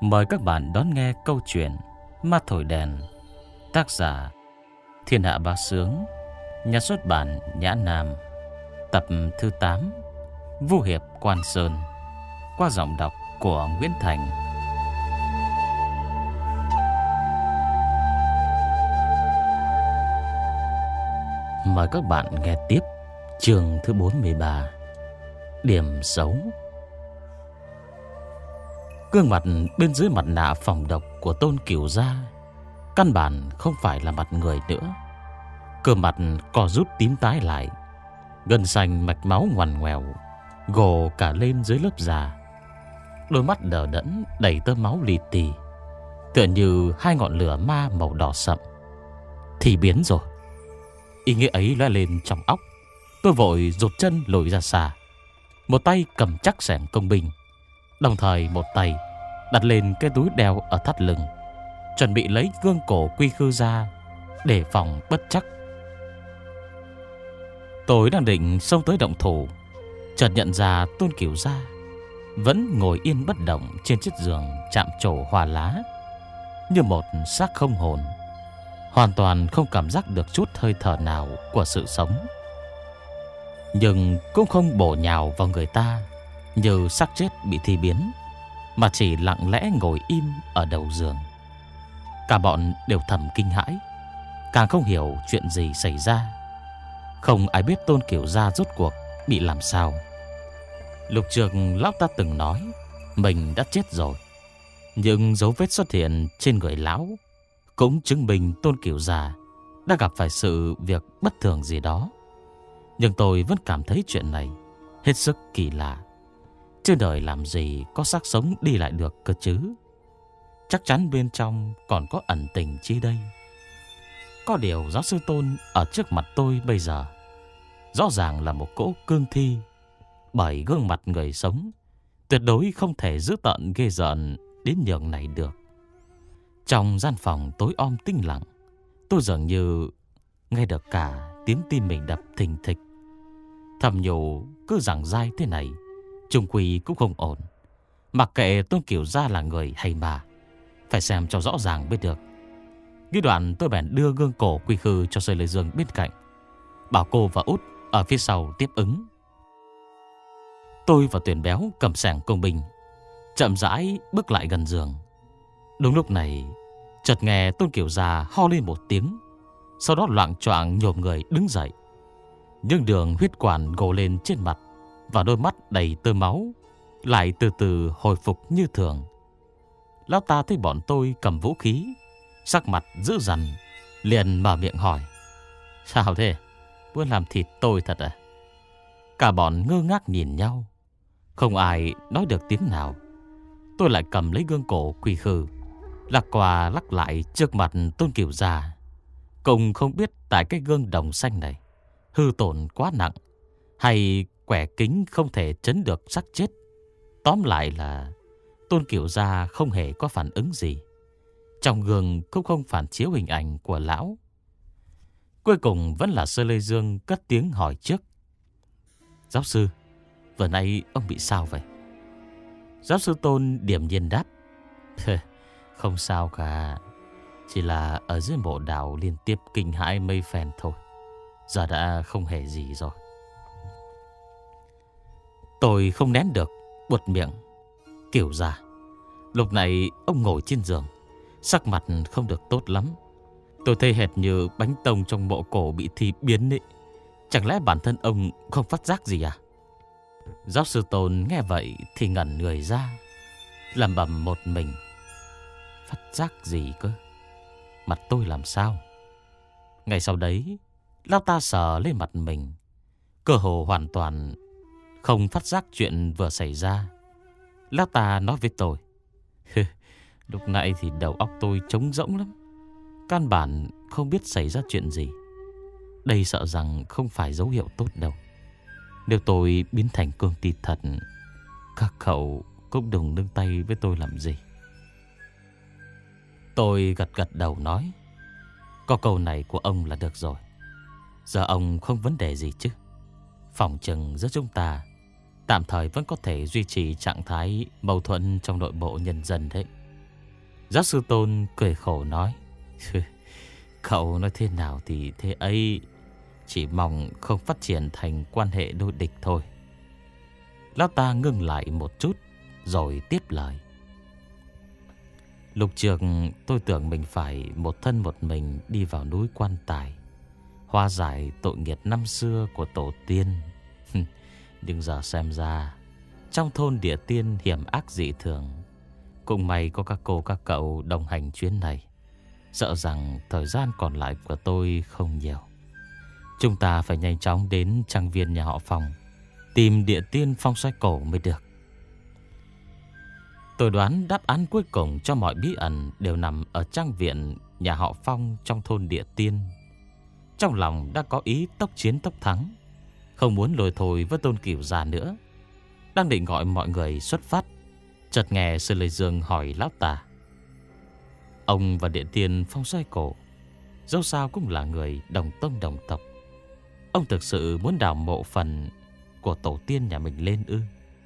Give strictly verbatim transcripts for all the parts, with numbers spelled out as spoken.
Mời các bạn đón nghe câu chuyện Ma Thổi Đèn. Tác giả Thiên Hạ Bá Sướng. Nhà xuất bản Nhã Nam. Tập thứ tám, Vu Hiệp Quan Sơn. Qua giọng đọc của Nguyễn Thành. Mời các bạn nghe tiếp chương thứ bốn mươi ba, Điểm xấu. Gương mặt bên dưới mặt nạ phòng độc của Tôn Cửu Gia căn bản không phải là mặt người nữa. Cơ mặt co rút tím tái lại, gân xanh mạch máu ngoằn ngoèo gồ cả lên dưới lớp da. Đôi mắt đờ đẫn đầy tơ máu li ti, tựa như hai ngọn lửa ma màu đỏ sậm. Thì biến rồi. Ý nghĩa ấy lóe lên trong óc. Tôi vội rụt chân lùi ra xa, một tay cầm chắc xẻng công binh, đồng thời một tay đặt lên cái túi đeo ở thắt lưng, chuẩn bị lấy gương cổ quy khư ra để phòng bất trắc. Tôi đang định xông tới động thủ, chợt nhận ra Tôn Cửu Gia vẫn ngồi yên bất động trên chiếc giường chạm trổ hoa lá, như một xác không hồn, hoàn toàn không cảm giác được chút hơi thở nào của sự sống. Nhưng cũng không bổ nhào vào người ta như xác chết bị thi biến, mà chỉ lặng lẽ ngồi im ở đầu giường. Cả bọn đều thầm kinh hãi, càng không hiểu chuyện gì xảy ra. Không ai biết Tôn Cửu Gia rốt cuộc bị làm sao. Lục trường lão ta từng nói mình đã chết rồi, nhưng dấu vết xuất hiện trên người lão cũng chứng minh Tôn Cửu Gia đã gặp phải sự việc bất thường gì đó. Nhưng tôi vẫn cảm thấy chuyện này hết sức kỳ lạ. Trên đời làm gì có xác sống đi lại được cơ chứ? Chắc chắn bên trong còn có ẩn tình chi đây. Có điều giáo sư Tôn ở trước mặt tôi bây giờ rõ ràng là một cỗ cương thi, bởi gương mặt người sống tuyệt đối không thể dữ tợn ghê rợn đến nhường này được. Trong gian phòng tối om tĩnh lặng, tôi dường như nghe được cả tiếng tim mình đập thình thịch. Thầm nhủ cứ giằng dai thế này chung quy cũng không ổn. Mặc kệ Tôn Cửu Gia là người hay ma, phải xem cho rõ ràng mới được. Nghĩ đoạn tôi bèn đưa gương cổ quy khư cho Sơi Lê Dương bên cạnh, bảo cô và Út ở phía sau tiếp ứng. Tôi và Tuyển Béo cầm xẻng công binh chậm rãi bước lại gần giường. Đúng lúc này chợt nghe Tôn Cửu Gia ho lên một tiếng, sau đó loạng choạng nhổm người đứng dậy. Nhưng đường huyết quản gồ lên trên mặt và đôi mắt đầy tơ máu lại từ từ hồi phục như thường. Lão ta thấy bọn tôi cầm vũ khí, sắc mặt dữ dằn, liền mở miệng hỏi: "Sao thế? Muốn làm thịt tôi thật à?" Cả bọn ngơ ngác nhìn nhau, không ai nói được tiếng nào. Tôi lại cầm lấy gương cổ quy khư, lắc qua lắc lại trước mặt Tôn Cửu Gia. Cùng không biết tại cái gương đồng xanh này hư tổn quá nặng, hay quẻ kính không thể chấn được xác chết. Tóm lại là Tôn Cửu Gia không hề có phản ứng gì. Trong gương cũng không phản chiếu hình ảnh của lão. Cuối cùng vẫn là Sơ Lê Dương cất tiếng hỏi trước: "Giáo sư, vừa nãy ông bị sao vậy?" Giáo sư Tôn điềm nhiên đáp: "Không sao cả, chỉ là ở dưới mộ đảo liên tiếp kinh hãi mây phèn thôi. Giờ đã không hề gì rồi." Tôi không nén được buột miệng: "Cửu Gia, lúc này ông ngồi trên giường, sắc mặt không được tốt lắm. Tôi thấy hệt như bánh tông trong mộ cổ bị thi biến ấy. Chẳng lẽ bản thân ông không phát giác gì à?" Giáo sư Tôn nghe vậy thì ngẩn người ra, lẩm bẩm một mình: "Phát giác gì cơ? Mặt tôi làm sao?" Ngay sau đấy, lão ta sờ lên mặt mình, cơ hồ hoàn toàn không phát giác chuyện vừa xảy ra. Lão ta nói với tôi: "Lúc nãy thì đầu óc tôi trống rỗng lắm, căn bản không biết xảy ra chuyện gì. Đây sợ rằng không phải dấu hiệu tốt đâu. Nếu tôi biến thành cương thi thật, các cậu cũng đừng nương tay với tôi làm gì." Tôi gật gật đầu nói: "Có câu này của ông là được rồi. Giờ ông không vấn đề gì chứ? Phòng chừng giữa chúng ta tạm thời vẫn có thể duy trì trạng thái mâu thuẫn trong nội bộ nhân dân đấy." Giáo sư Tôn cười khổ nói: Cậu nói thế nào thì thế ấy, chỉ mong không phát triển thành quan hệ đối địch thôi. Lão ta ngưng lại một chút rồi tiếp lời: Lúc trước tôi tưởng mình phải một thân một mình đi vào núi Quan Tài, hóa giải tội nghiệp năm xưa của tổ tiên. Nhưng giờ xem ra, trong thôn Địa Tiên hiểm ác dị thường. Cũng may có các cô các cậu đồng hành chuyến này. Sợ rằng thời gian còn lại của tôi không nhiều. Chúng ta phải nhanh chóng đến trang viên nhà họ Phong, tìm Địa Tiên Phong Xoay Cổ mới được. Tôi đoán đáp án cuối cùng cho mọi bí ẩn đều nằm ở trang viện nhà họ Phong trong thôn Địa Tiên. Trong lòng đã có ý tốc chiến tốc thắng, không muốn lôi thôi với Tôn Cửu già nữa. Đang định gọi mọi người xuất phát, chợt nghe Sư Lê Dương hỏi lão ta: Ông và Địa Tiên Phong Xoay Cổ dẫu sao cũng là người đồng tông đồng tộc. Ông thực sự muốn đào mộ phần của tổ tiên nhà mình lên ư?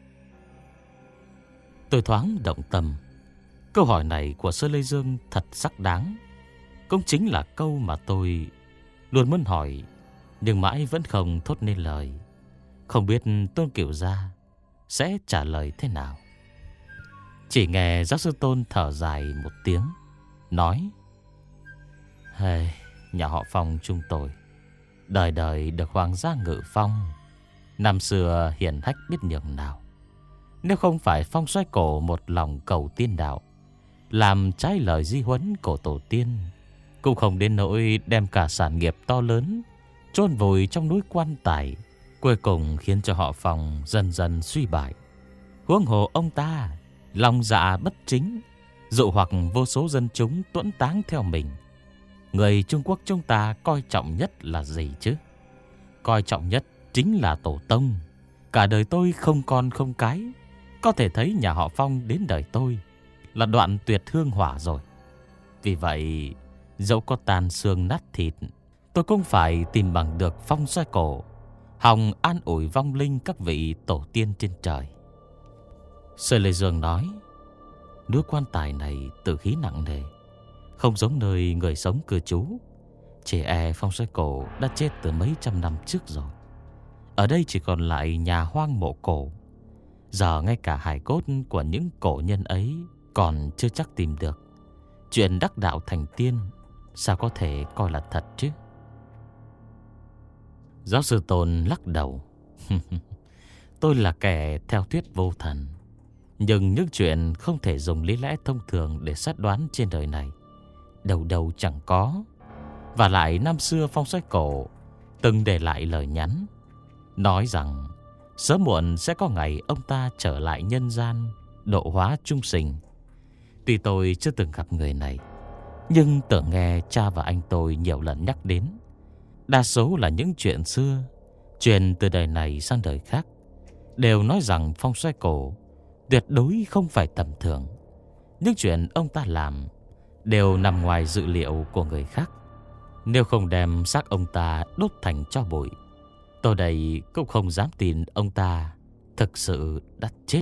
Tôi thoáng động tâm. Câu hỏi này của Sư Lê Dương thật sắc đáng. Cũng chính là câu mà tôi luôn muốn hỏi, nhưng mãi vẫn không thốt nên lời. Không biết Tôn Cửu gia sẽ trả lời thế nào. Chỉ nghe giáo sư Tôn thở dài một tiếng, nói: Hey, nhà họ Phong chúng tôi đời đời được hoàng gia ngự phong, năm xưa hiển hách biết nhường nào. Nếu không phải Phong Xoay Cổ một lòng cầu tiên đạo, làm trái lời di huấn của tổ tiên, cũng không đến nỗi đem cả sản nghiệp to lớn chôn vùi trong núi Quan Tài, cuối cùng khiến cho họ Phong dần dần suy bại. Huống hồ ông ta lòng dạ bất chính, dụ hoặc vô số dân chúng tuẫn táng theo mình. Người Trung Quốc chúng ta coi trọng nhất là gì chứ? Coi trọng nhất chính là tổ tông. Cả đời tôi không con không cái, có thể thấy nhà họ Phong đến đời tôi là đoạn tuyệt hương hỏa rồi. Vì vậy, dẫu có tàn xương nát thịt, tôi cũng phải tìm bằng được Phong Xoay Cổ, hòng an ủi vong linh các vị tổ tiên trên trời. Sư Lê Dương nói: Núi Quan Tài này tử khí nặng nề, không giống nơi người sống cư trú. Chỉ e Phong Xoay Cổ đã chết từ mấy trăm năm trước rồi. Ở đây chỉ còn lại nhà hoang mộ cổ. Giờ ngay cả hài cốt của những cổ nhân ấy còn chưa chắc tìm được. Chuyện đắc đạo thành tiên sao có thể coi là thật chứ? Giáo sư Tôn lắc đầu: Tôi là kẻ theo thuyết vô thần, nhưng những chuyện không thể dùng lý lẽ thông thường để xét đoán trên đời này đầu đầu chẳng có. Và lại năm xưa Phong Xoay Cổ từng để lại lời nhắn, nói rằng sớm muộn sẽ có ngày ông ta trở lại nhân gian độ hóa chúng sinh. Tuy tôi chưa từng gặp người này, nhưng tưởng nghe cha và anh tôi nhiều lần nhắc đến. Đa số là những chuyện xưa, truyền từ đời này sang đời khác, đều nói rằng Phong Xoay Cổ tuyệt đối không phải tầm thường. Những chuyện ông ta làm đều nằm ngoài dự liệu của người khác. Nếu không đem xác ông ta đốt thành tro bụi, tôi đây cũng không dám tin ông ta thực sự đã chết.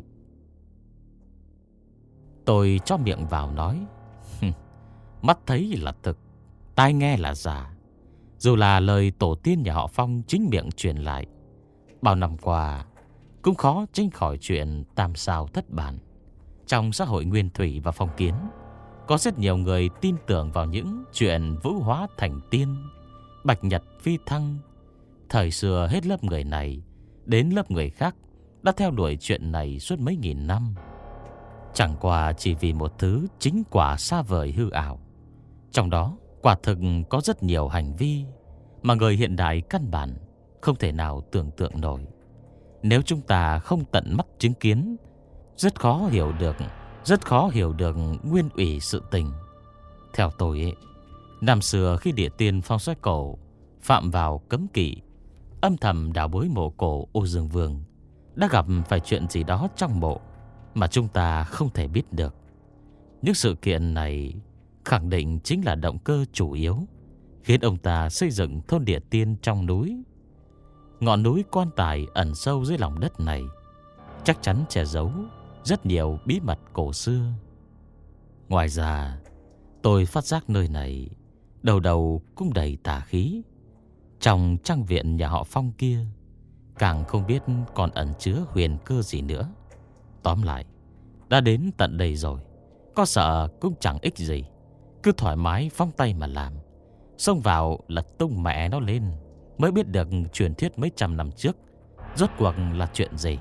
Tôi cho miệng vào nói: Mắt thấy là thực, tai nghe là giả. Dù là lời tổ tiên nhà họ Phong chính miệng truyền lại, bao năm qua cũng khó tránh khỏi chuyện tam sao thất bản. Trong xã hội nguyên thủy và phong kiến, có rất nhiều người tin tưởng vào những chuyện vũ hóa thành tiên, bạch nhật phi thăng. Thời xưa hết lớp người này đến lớp người khác đã theo đuổi chuyện này suốt mấy nghìn năm, chẳng qua chỉ vì một thứ chính quả xa vời hư ảo. Trong đó quả thực có rất nhiều hành vi mà người hiện đại căn bản không thể nào tưởng tượng nổi. Nếu chúng ta không tận mắt chứng kiến, rất khó hiểu được Rất khó hiểu được nguyên ủy sự tình. Theo tôi ấy, năm xưa khi Địa Tiên Phong Xoay Cổ phạm vào cấm kỵ, âm thầm đào bới mộ cổ Ô Dương Vương, đã gặp phải chuyện gì đó trong mộ mà chúng ta không thể biết được. Những sự kiện này khẳng định chính là động cơ chủ yếu khiến ông ta xây dựng thôn Địa Tiên trong núi. Ngọn núi Quan Tài ẩn sâu dưới lòng đất này chắc chắn che giấu rất nhiều bí mật cổ xưa. Ngoài ra, tôi phát giác nơi này đầu đầu cũng đầy tà khí. Trong trang viện nhà họ Phong kia, càng không biết còn ẩn chứa huyền cơ gì nữa. Tóm lại, đã đến tận đây rồi, có sợ cũng chẳng ích gì. Cứ thoải mái phóng tay mà làm. Xông vào lật tung mẹ nó lên, mới biết được truyền thuyết mấy trăm năm trước rốt cuộc là chuyện gì.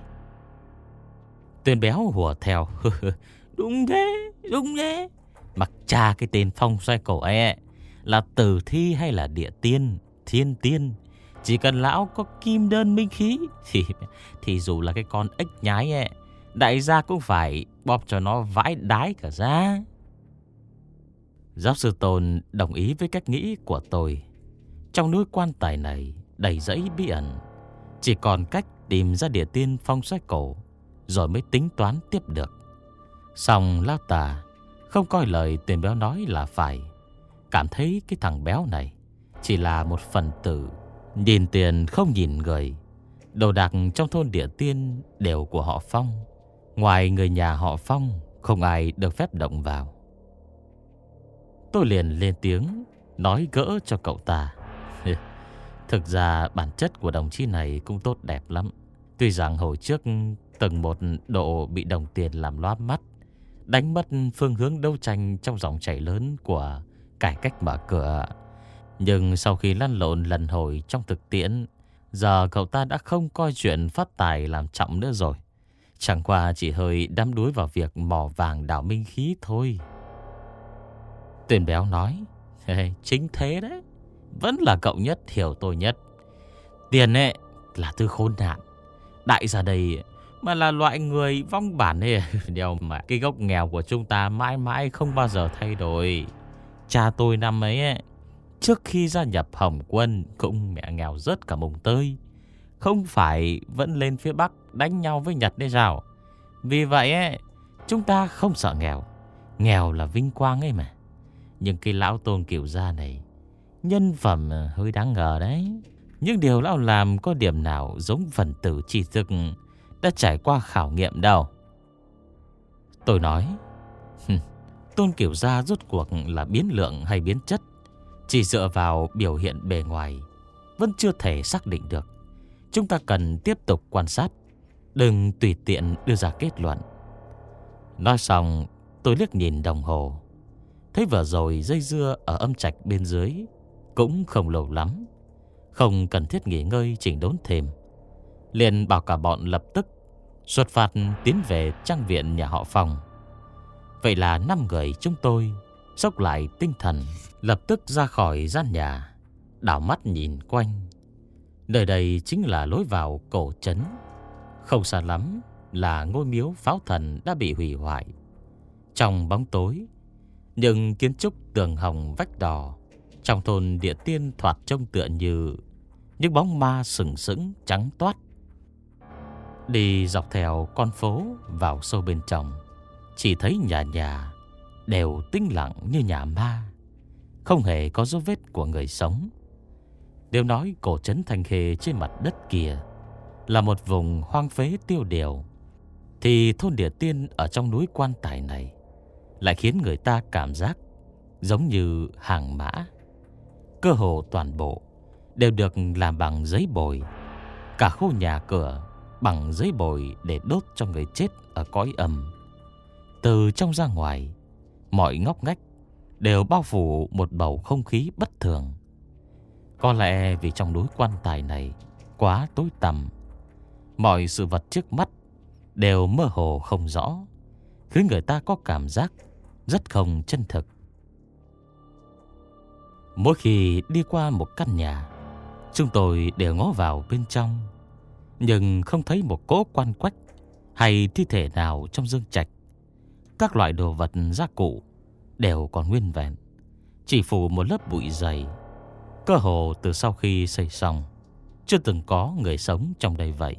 Tuyền béo hùa theo. Đúng thế, đúng thế. Mặc cha cái tên Phong xoay cổ ấy là tử thi hay là địa tiên, thiên tiên, chỉ cần lão có kim đơn minh khí Thì thì dù là cái con ếch nhái ấy, đại gia cũng phải bóp cho nó vãi đái cả ra. Giáo sư Tôn đồng ý với cách nghĩ của tôi. Trong núi quan tài này đầy rẫy bí ẩn, chỉ còn cách tìm ra địa tiên Phong xoay cổ rồi mới tính toán tiếp được. Xong lão tà không coi lời Tuyền béo nói là phải, cảm thấy cái thằng béo này chỉ là một phần tử, nhìn tiền không nhìn người. Đồ đạc trong thôn địa tiên đều của họ Phong, ngoài người nhà họ Phong không ai được phép động vào. Tôi liền lên tiếng nói gỡ cho cậu ta. Thực ra bản chất của đồng chí này cũng tốt đẹp lắm. Tuy rằng hồi trước từng một độ bị đồng tiền làm loa mắt, đánh mất phương hướng đấu tranh trong dòng chảy lớn của cải cách mở cửa, nhưng sau khi lăn lộn lần hồi trong thực tiễn, giờ cậu ta đã không coi chuyện phát tài làm trọng nữa rồi. Chẳng qua chỉ hơi đắm đuối vào việc mỏ vàng đào minh khí thôi. Tuyền béo nói. Hey, chính thế đấy. Vẫn là cậu nhất hiểu tôi nhất. Tiền ấy là thứ khốn nạn. Đại gia đây mà là loại người vong bản ấy. Điều mà cái gốc nghèo của chúng ta mãi mãi không bao giờ thay đổi. Cha tôi năm ấy, ấy trước khi gia nhập Hồng Quân cũng mẹ nghèo rớt cả mùng tơi. Không phải vẫn lên phía Bắc đánh nhau với Nhật đấy sao? Vì vậy ấy, chúng ta không sợ nghèo. Nghèo là vinh quang ấy mà. Nhưng cái lão Tôn Cửu Gia này nhân phẩm hơi đáng ngờ đấy. Nhưng điều lão làm có điểm nào giống phần tử tri thức đã trải qua khảo nghiệm đâu. Tôi nói, Tôn Cửu Gia rốt cuộc là biến lượng hay biến chất, chỉ dựa vào biểu hiện bề ngoài vẫn chưa thể xác định được. Chúng ta cần tiếp tục quan sát, đừng tùy tiện đưa ra kết luận. Nói xong, tôi liếc nhìn đồng hồ, thấy vừa rồi dây dưa ở âm trạch bên dưới cũng không lâu lắm, không cần thiết nghỉ ngơi chỉnh đốn thêm. Liền bảo cả bọn lập tức xuất phát tiến về trang viện nhà họ Phong. Vậy là năm người chúng tôi xốc lại tinh thần, lập tức ra khỏi gian nhà, đảo mắt nhìn quanh. Nơi đây chính là lối vào cổ trấn. Không xa lắm là ngôi miếu Pháo Thần đã bị hủy hoại. Trong bóng tối, nhưng kiến trúc tường hồng vách đỏ trong thôn địa tiên thoạt trông tựa như những bóng ma sừng sững trắng toát. Đi dọc theo con phố vào sâu bên trong, chỉ thấy nhà nhà đều tĩnh lặng như nhà ma, không hề có dấu vết của người sống. Nếu nói cổ trấn Thanh Khê trên mặt đất kia là một vùng hoang phế tiêu điều, thì thôn địa tiên ở trong núi quan tài này lại khiến người ta cảm giác giống như hàng mã. Cơ hồ toàn bộ đều được làm bằng giấy bồi, cả khu nhà cửa bằng giấy bồi để đốt cho người chết ở cõi âm. Từ trong ra ngoài, mọi ngóc ngách đều bao phủ một bầu không khí bất thường. Có lẽ vì trong núi quan tài này quá tối tăm, mọi sự vật trước mắt đều mơ hồ không rõ, khiến người ta có cảm giác rất không chân thực. Mỗi khi đi qua một căn nhà, chúng tôi đều ngó vào bên trong, nhưng không thấy một cỗ quan quách hay thi thể nào trong dương trạch. Các loại đồ vật gia cụ đều còn nguyên vẹn, chỉ phủ một lớp bụi dày. Cơ hồ từ sau khi xây xong, chưa từng có người sống trong đây vậy.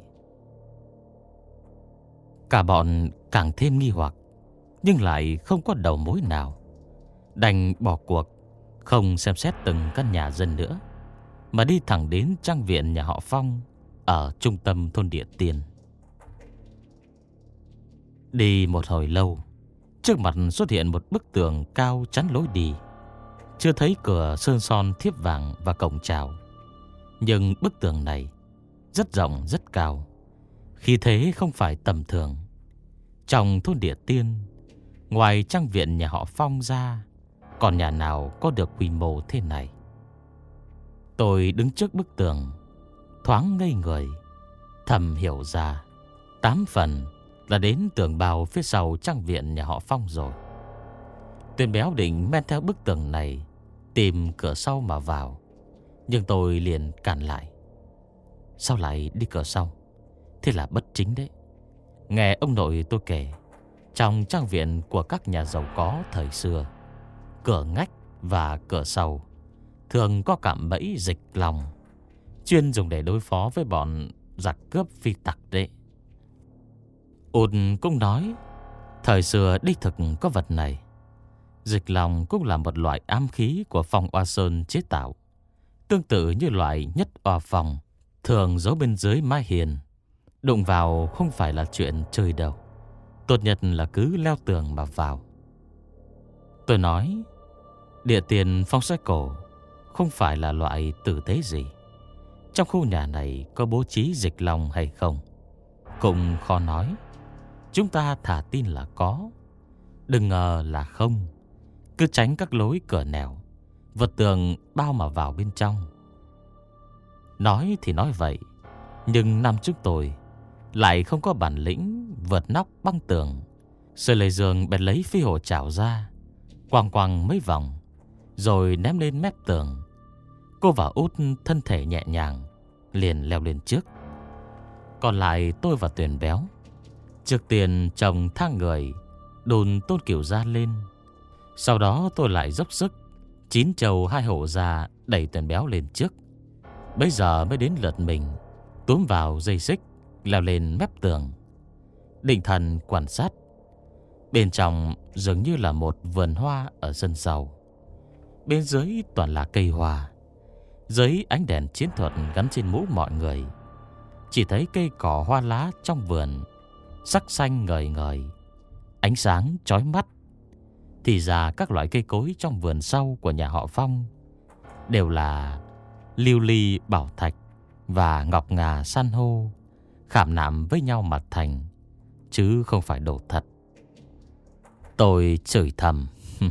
Cả bọn càng thêm nghi hoặc, nhưng lại không có đầu mối nào. Đành bỏ cuộc, không xem xét từng căn nhà dân nữa, mà đi thẳng đến trang viện nhà họ Phong ở trung tâm thôn địa tiên. Đi một hồi lâu, Trước mặt xuất hiện một bức tường cao chắn lối đi. Chưa thấy cửa sơn son thiếp vàng và cổng chào, nhưng bức tường này rất rộng rất cao, khí thế không phải tầm thường. Trong thôn Địa Tiên, ngoài trang viện nhà họ Phong ra, còn nhà nào có được quy mô thế này. Tôi đứng trước bức tường, thoáng ngây người, thầm hiểu ra tám phần là đến tường bao phía sau trang viện nhà họ Phong rồi. Tuyền Béo định men theo bức tường này tìm cửa sau mà vào, nhưng tôi liền cản lại. Sao lại đi cửa sau? Thế là bất chính đấy. Nghe ông nội tôi kể, trong trang viện của các nhà giàu có thời xưa, cửa ngách và cửa sau thường có cạm bẫy dịch lòng, chuyên dùng để đối phó với bọn giặc cướp phi tặc đấy. Ôn cũng nói, thời xưa đích thực có vật này. Dịch lòng cũng là một loại ám khí của Phong Oa Sơn chế tạo, tương tự như loại nhất oa phòng thường giấu bên dưới mái hiền. Đụng vào không phải là chuyện chơi đâu, tốt nhất là cứ leo tường mà vào. Tôi nói, địa tiền phong xoay cổ không phải là loại tử tế gì. Trong khu nhà này có bố trí dịch lòng hay không cũng khó nói. Chúng ta thả tin là có, đừng ngờ là không. Cứ tránh các lối cửa nẻo, vật tường bao mà vào bên trong. Nói thì nói vậy, nhưng năm trước tôi lại không có bản lĩnh vượt nóc băng tường. Sơ Lê Dương bèn lấy phi hổ chảo ra, quăng quăng mấy vòng, rồi ném lên mép tường. Cô và Út thân thể nhẹ nhàng, liền leo lên trước. Còn lại tôi và Tuyền Béo trước tiên chồng thang người đùn Tôn Cửu Gia lên. Sau đó tôi lại dốc sức chín trầu hai hổ ra đẩy Tuyền Béo lên trước. Bây giờ mới đến lượt mình túm vào dây xích, leo lên mép tường. Định thần quan sát, bên trong dường như là một vườn hoa ở sân sau. Bên dưới toàn là cây hoa. Dưới ánh đèn chiến thuật gắn trên mũ mọi người, chỉ thấy cây cỏ hoa lá trong vườn sắc xanh ngời ngời, ánh sáng chói mắt. Thì ra các loại cây cối trong vườn sau của nhà họ Phong đều là lưu ly bảo thạch và ngọc ngà san hô khảm nạm với nhau mà thành, chứ không phải đồ thật. Tôi chửi thầm,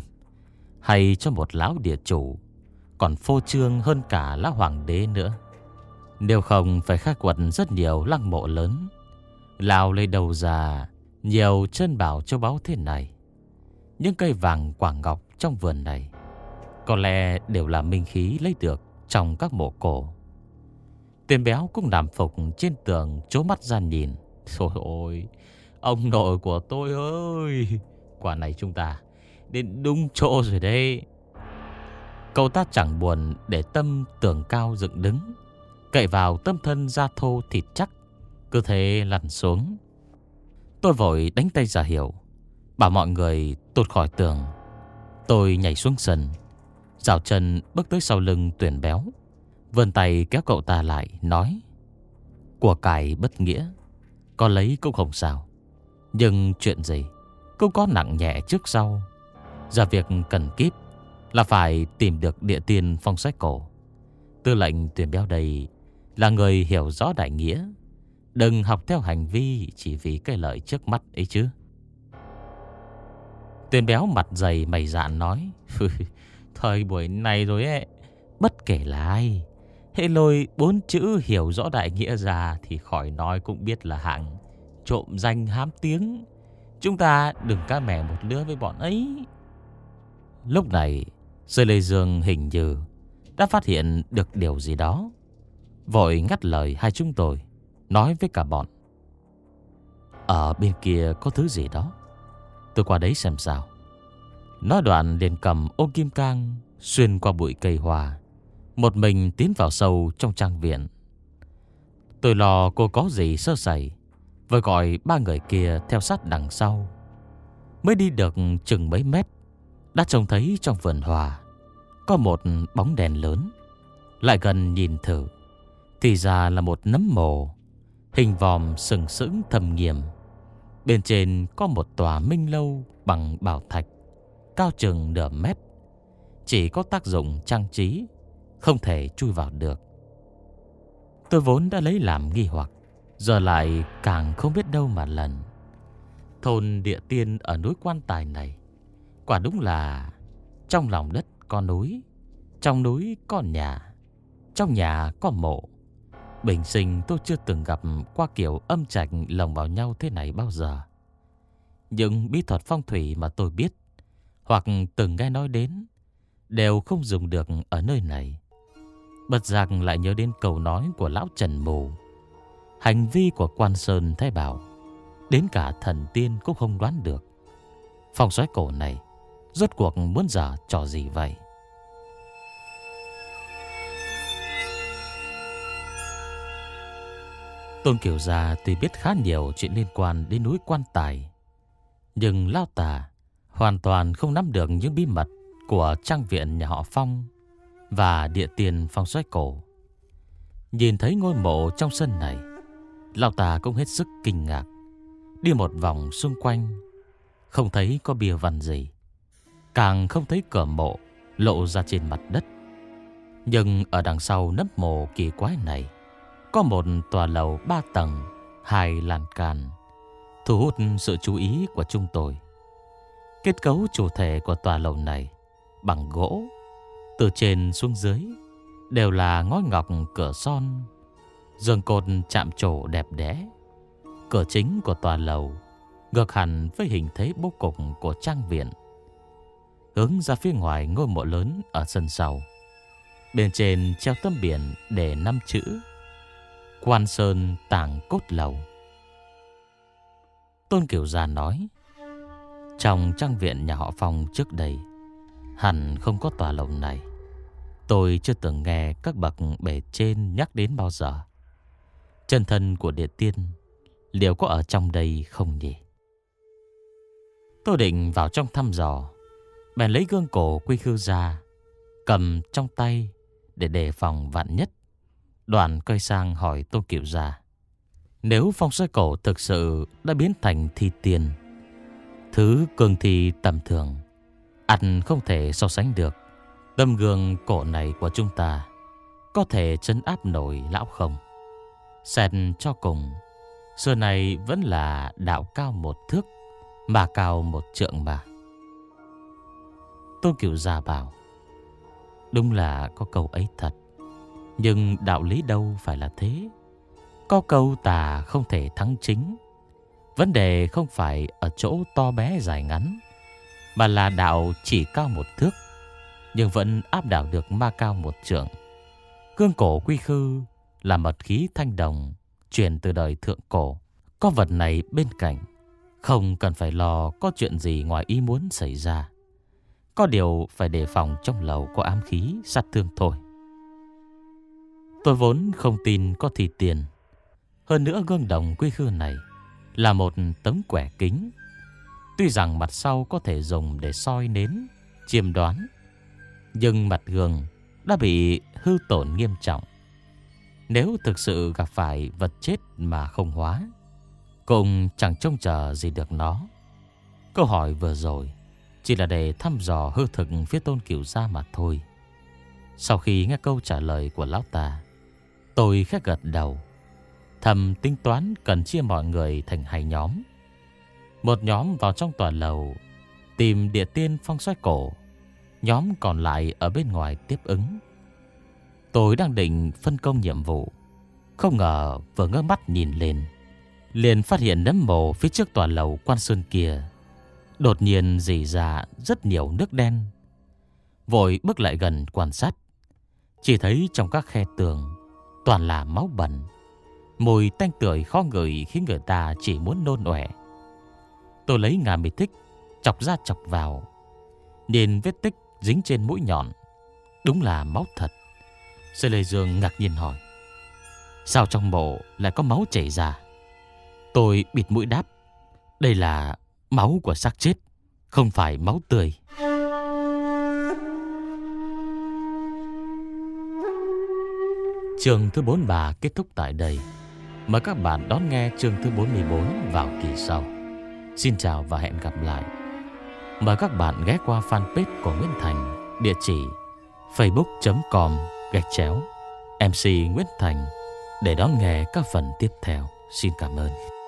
hay cho một lão địa chủ còn phô trương hơn cả lão hoàng đế nữa. Nếu không phải khai quật rất nhiều lăng mộ lớn, lao lấy đầu ra nhiều chân bảo châu báu thế này. Những cây vàng quả ngọc trong vườn này có lẽ đều là minh khí lấy được trong các mộ cổ. Tuyền Béo cũng nằm phục trên tường, trố mắt ra nhìn. Trời ơi, ông nội của tôi ơi, quả này chúng ta đến đúng chỗ rồi đấy. Cậu ta chẳng buồn để tâm tường cao dựng đứng, cậy vào tâm thân da thô thịt chắc, cứ thế lăn xuống. Tôi vội đánh tay ra hiệu, bảo mọi người tụt khỏi tường. Tôi nhảy xuống sân, dạo chân bước tới sau lưng Tuyền Béo, vươn tay kéo cậu ta lại, nói: của cải bất nghĩa, có lấy cũng không sao, nhưng chuyện gì cũng có nặng nhẹ trước sau. Giờ việc cần kíp là phải tìm được địa tiền phong sách cổ. Tư lệnh Tuyền Béo đây là người hiểu rõ đại nghĩa, đừng học theo hành vi chỉ vì cái lợi trước mắt ấy chứ. Tuyền Béo mặt dày mày dạn nói: thời buổi này rồi ấy, bất kể là ai, hễ lôi bốn chữ hiểu rõ đại nghĩa ra thì khỏi nói cũng biết là hạng trộm danh hám tiếng. Chúng ta đừng cá mè một lứa với bọn ấy. Lúc này Sơ Lê Dương hình như đã phát hiện được điều gì đó, vội ngắt lời hai chúng tôi, nói với cả bọn: ở bên kia có thứ gì đó, tôi qua đấy xem sao. Nói đoạn liền cầm ô kim cang xuyên qua bụi cây hoa, một mình tiến vào sâu trong trang viện. Tôi lo cô có gì sơ sẩy, vừa gọi ba người kia theo sát đằng sau. Mới đi được chừng mấy mét, đã trông thấy trong vườn hoa có một bóng đèn lớn. Lại gần nhìn thử, thì ra là một nấm mồ, hình vòm sừng sững thâm nghiêm. Bên trên có một tòa minh lâu bằng bảo thạch, cao chừng nửa mét, chỉ có tác dụng trang trí, không thể chui vào được. Tôi vốn đã lấy làm nghi hoặc, giờ lại càng không biết đâu mà lần. Thôn Địa Tiên ở núi Quan Tài này quả đúng là trong lòng đất có núi, trong núi có nhà, trong nhà có mộ. Bình sinh tôi chưa từng gặp qua kiểu âm trạch lồng vào nhau thế này bao giờ. Những bí thuật phong thủy mà tôi biết hoặc từng nghe nói đến đều không dùng được ở nơi này. Bật giác lại nhớ đến câu nói của lão Trần Mù: hành vi của Quan Sơn Thái Bảo đến cả thần tiên cũng không đoán được. Phong soái cổ này rốt cuộc muốn giở trò gì vậy? Tôn Kiều Gia tuy biết khá nhiều chuyện liên quan đến núi Quan Tài, nhưng lão ta hoàn toàn không nắm được những bí mật của trang viện nhà họ Phong và địa tiền phong soái cổ. Nhìn thấy ngôi mộ trong sân này, lão ta cũng hết sức kinh ngạc. Đi một vòng xung quanh, không thấy có bia văn gì, càng không thấy cửa mộ lộ ra trên mặt đất. Nhưng ở đằng sau nấm mộ kỳ quái này có một tòa lầu ba tầng, hai lan can, thu hút sự chú ý của chúng tôi. Kết cấu chủ thể của tòa lầu này bằng gỗ, từ trên xuống dưới đều là ngói ngọc cửa son, giường cột chạm trổ đẹp đẽ. Cửa chính của tòa lầu ngược hẳn với hình thế bố cục của trang viện, hướng ra phía ngoài ngôi mộ lớn ở sân sau. Bên trên treo tấm biển để năm chữ Quan Sơn Tàng Cốt Lầu. Tôn Kiều Gia nói, trong trang viện nhà họ Phong trước đây hẳn không có tòa lầu này. Tôi chưa từng nghe các bậc bề trên nhắc đến bao giờ. Chân thân của địa tiên liệu có ở trong đây không nhỉ? Tôi định vào trong thăm dò, bèn lấy gương cổ quy khư ra, cầm trong tay để đề phòng vạn nhất. Đoàn quay sang hỏi Tôn Kiều Gia, nếu phong soái cổ thực sự đã biến thành thi tiên, thứ cường thi tầm thường, ắt không thể so sánh được. Tấm gương cổ này của chúng ta có thể trấn áp nổi lão không? Xét cho cùng, xưa này vẫn là đạo cao một thước, mà cao một trượng mà. Tôn Kiều Gia bảo, đúng là có câu ấy thật, nhưng đạo lý đâu phải là thế. Có câu tà không thể thắng chính. Vấn đề không phải ở chỗ to bé dài ngắn, mà là đạo chỉ cao một thước nhưng vẫn áp đảo được ma cao một trượng. Gương cổ quy khư là mật khí thanh đồng truyền từ đời thượng cổ. Có vật này bên cạnh, không cần phải lo có chuyện gì ngoài ý muốn xảy ra. Có điều phải đề phòng trong lầu có ám khí sát thương thôi. Tôi vốn không tin có thi tiền. Hơn nữa gương đồng quy khư này là một tấm quẻ kính. Tuy rằng mặt sau có thể dùng để soi nến, chiêm đoán, nhưng mặt gương đã bị hư tổn nghiêm trọng. Nếu thực sự gặp phải vật chết mà không hóa, cũng chẳng trông chờ gì được nó. Câu hỏi vừa rồi chỉ là để thăm dò hư thực phía Tôn Kiều Gia mà thôi. Sau khi nghe câu trả lời của lão ta, tôi khẽ gật đầu, thầm tính toán cần chia mọi người thành hai nhóm. Một nhóm vào trong tòa lầu tìm địa tiên phong soái cổ, nhóm còn lại ở bên ngoài tiếp ứng. Tôi đang định phân công nhiệm vụ, không ngờ vừa ngước mắt nhìn lên, liền phát hiện nấm mồ phía trước tòa lầu Quan Sơn kia đột nhiên rỉ ra rất nhiều nước đen. Vội bước lại gần quan sát, chỉ thấy trong các khe tường toàn là máu bẩn, mùi tanh tưởi khó ngửi khiến người ta chỉ muốn nôn ọe. Tôi lấy ngà mì thích chọc ra chọc vào, nhìn vết tích dính trên mũi nhọn, đúng là máu thật. Sư Lê Dương ngạc nhiên hỏi, sao trong mộ lại có máu chảy ra? Tôi bịt mũi đáp, đây là máu của xác chết, không phải máu tươi. Chương thứ bốn mươi ba kết thúc tại đây. Mời các bạn đón nghe chương thứ bốn mươi bốn vào kỳ sau. Xin chào và hẹn gặp lại. Mời các bạn ghé qua fanpage của Nguyễn Thành, địa chỉ facebook.com gạch chéo MC Nguyễn Thành để đón nghe các phần tiếp theo. Xin cảm ơn.